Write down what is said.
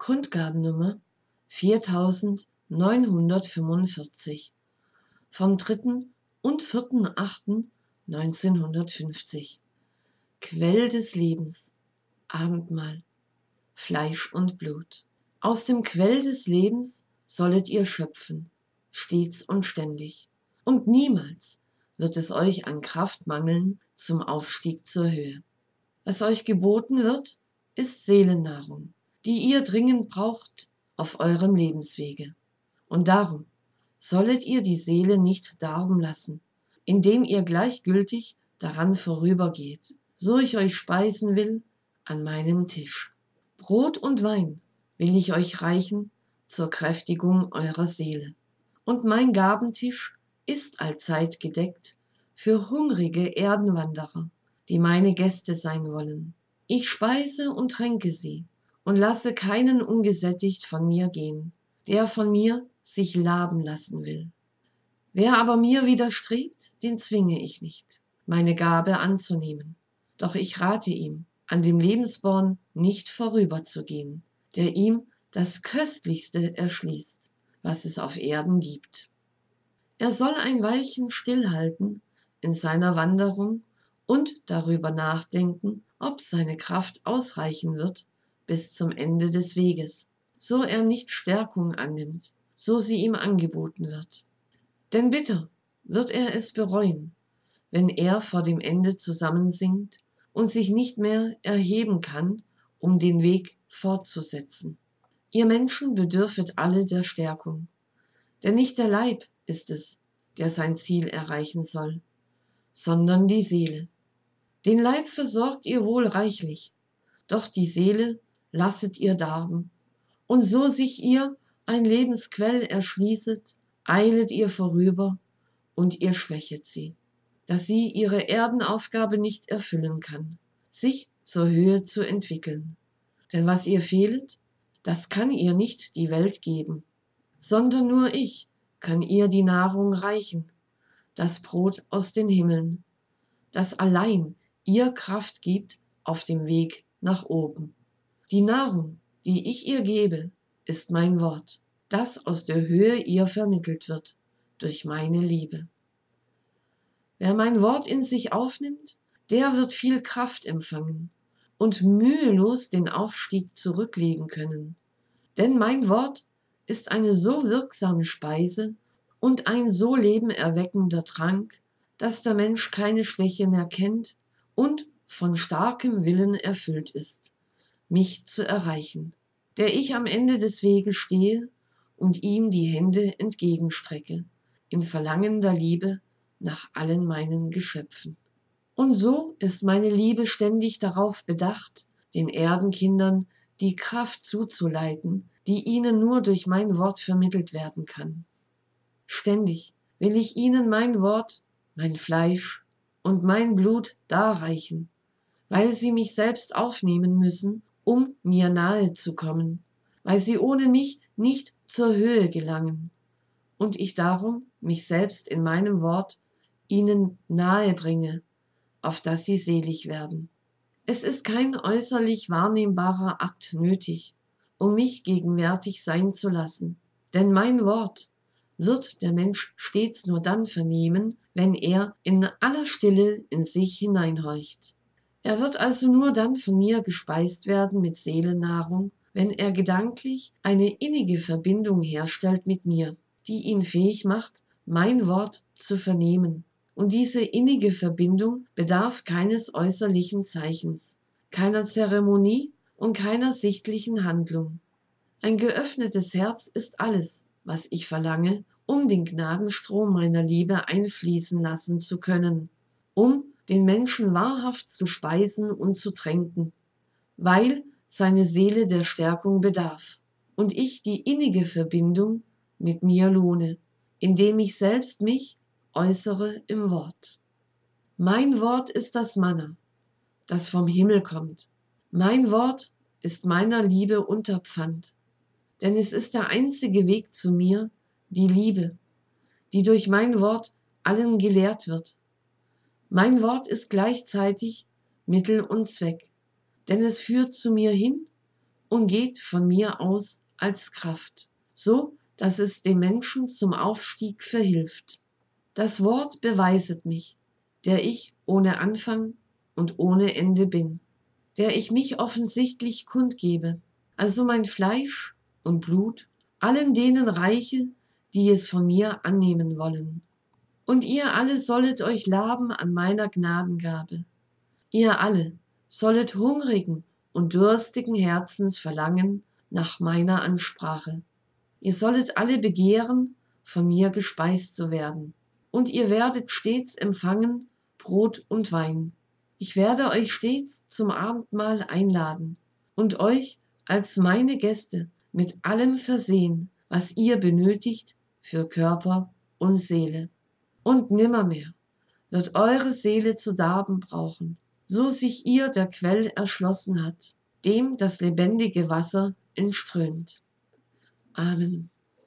Grundgabennummer 4945 vom 3. und 4.8.1950. Quell des Lebens, Abendmahl, Fleisch und Blut. Aus dem Quell des Lebens sollet ihr schöpfen, stets und ständig. Und niemals wird es euch an Kraft mangeln zum Aufstieg zur Höhe. Was euch geboten wird, ist Seelennahrung, die ihr dringend braucht auf eurem Lebenswege. Und darum sollet ihr die Seele nicht darben lassen, indem ihr gleichgültig daran vorübergeht, so ich euch speisen will an meinem Tisch. Brot und Wein will ich euch reichen zur Kräftigung eurer Seele. Und mein Gabentisch ist allzeit gedeckt für hungrige Erdenwanderer, die meine Gäste sein wollen. Ich speise und tränke sie und lasse keinen ungesättigt von mir gehen, der von mir sich laben lassen will. Wer aber mir widerstrebt, den zwinge ich nicht, meine Gabe anzunehmen. Doch ich rate ihm, an dem Lebensborn nicht vorüberzugehen, der ihm das Köstlichste erschließt, was es auf Erden gibt. Er soll ein Weilchen stillhalten in seiner Wanderung und darüber nachdenken, ob seine Kraft ausreichen wird bis zum Ende des Weges, so er nicht Stärkung annimmt, so sie ihm angeboten wird. Denn bitter wird er es bereuen, wenn er vor dem Ende zusammensinkt und sich nicht mehr erheben kann, um den Weg fortzusetzen. Ihr Menschen bedürfet alle der Stärkung, denn nicht der Leib ist es, der sein Ziel erreichen soll, sondern die Seele. Den Leib versorgt ihr wohl reichlich, doch die Seele lasset ihr darben, und so sich ihr ein Lebensquell erschließet, eilet ihr vorüber und ihr schwächet sie, dass sie ihre Erdenaufgabe nicht erfüllen kann, sich zur Höhe zu entwickeln. Denn was ihr fehlet, das kann ihr nicht die Welt geben, sondern nur ich kann ihr die Nahrung reichen, das Brot aus den Himmeln, das allein ihr Kraft gibt auf dem Weg nach oben. Die Nahrung, die ich ihr gebe, ist mein Wort, das aus der Höhe ihr vermittelt wird durch meine Liebe. Wer mein Wort in sich aufnimmt, der wird viel Kraft empfangen und mühelos den Aufstieg zurücklegen können. Denn mein Wort ist eine so wirksame Speise und ein so lebenerweckender Trank, dass der Mensch keine Schwäche mehr kennt und von starkem Willen erfüllt ist, mich zu erreichen, der ich am Ende des Weges stehe und ihm die Hände entgegenstrecke, in verlangender Liebe nach allen meinen Geschöpfen. Und so ist meine Liebe ständig darauf bedacht, den Erdenkindern die Kraft zuzuleiten, die ihnen nur durch mein Wort vermittelt werden kann. Ständig will ich ihnen mein Wort, mein Fleisch und mein Blut darreichen, weil sie mich selbst aufnehmen müssen, um mir nahe zu kommen, weil sie ohne mich nicht zur Höhe gelangen und ich darum mich selbst in meinem Wort ihnen nahe bringe, auf dass sie selig werden. Es ist kein äußerlich wahrnehmbarer Akt nötig, um mich gegenwärtig sein zu lassen, denn mein Wort wird der Mensch stets nur dann vernehmen, wenn er in aller Stille in sich hineinhorcht. Er wird also nur dann von mir gespeist werden mit Seelennahrung, wenn er gedanklich eine innige Verbindung herstellt mit mir, die ihn fähig macht, mein Wort zu vernehmen. Und diese innige Verbindung bedarf keines äußerlichen Zeichens, keiner Zeremonie und keiner sichtlichen Handlung. Ein geöffnetes Herz ist alles, was ich verlange, um den Gnadenstrom meiner Liebe einfließen lassen zu können, um den Menschen wahrhaft zu speisen und zu tränken, weil seine Seele der Stärkung bedarf und ich die innige Verbindung mit mir lohne, indem ich selbst mich äußere im Wort. Mein Wort ist das Manna, das vom Himmel kommt. Mein Wort ist meiner Liebe Unterpfand, denn es ist der einzige Weg zu mir, die Liebe, die durch mein Wort allen gelehrt wird. Mein Wort ist gleichzeitig Mittel und Zweck, denn es führt zu mir hin und geht von mir aus als Kraft, so dass es dem Menschen zum Aufstieg verhilft. Das Wort beweiset mich, der ich ohne Anfang und ohne Ende bin, der ich mich offensichtlich kundgebe, also mein Fleisch und Blut, allen denen reiche, die es von mir annehmen wollen. Und ihr alle sollet euch laben an meiner Gnadengabe. Ihr alle sollet hungrigen und durstigen Herzens verlangen nach meiner Ansprache. Ihr sollet alle begehren, von mir gespeist zu werden. Und ihr werdet stets empfangen Brot und Wein. Ich werde euch stets zum Abendmahl einladen und euch als meine Gäste mit allem versehen, was ihr benötigt für Körper und Seele. Und nimmermehr wird eure Seele zu darben brauchen, so sich ihr der Quell erschlossen hat, dem das lebendige Wasser entströmt. Amen.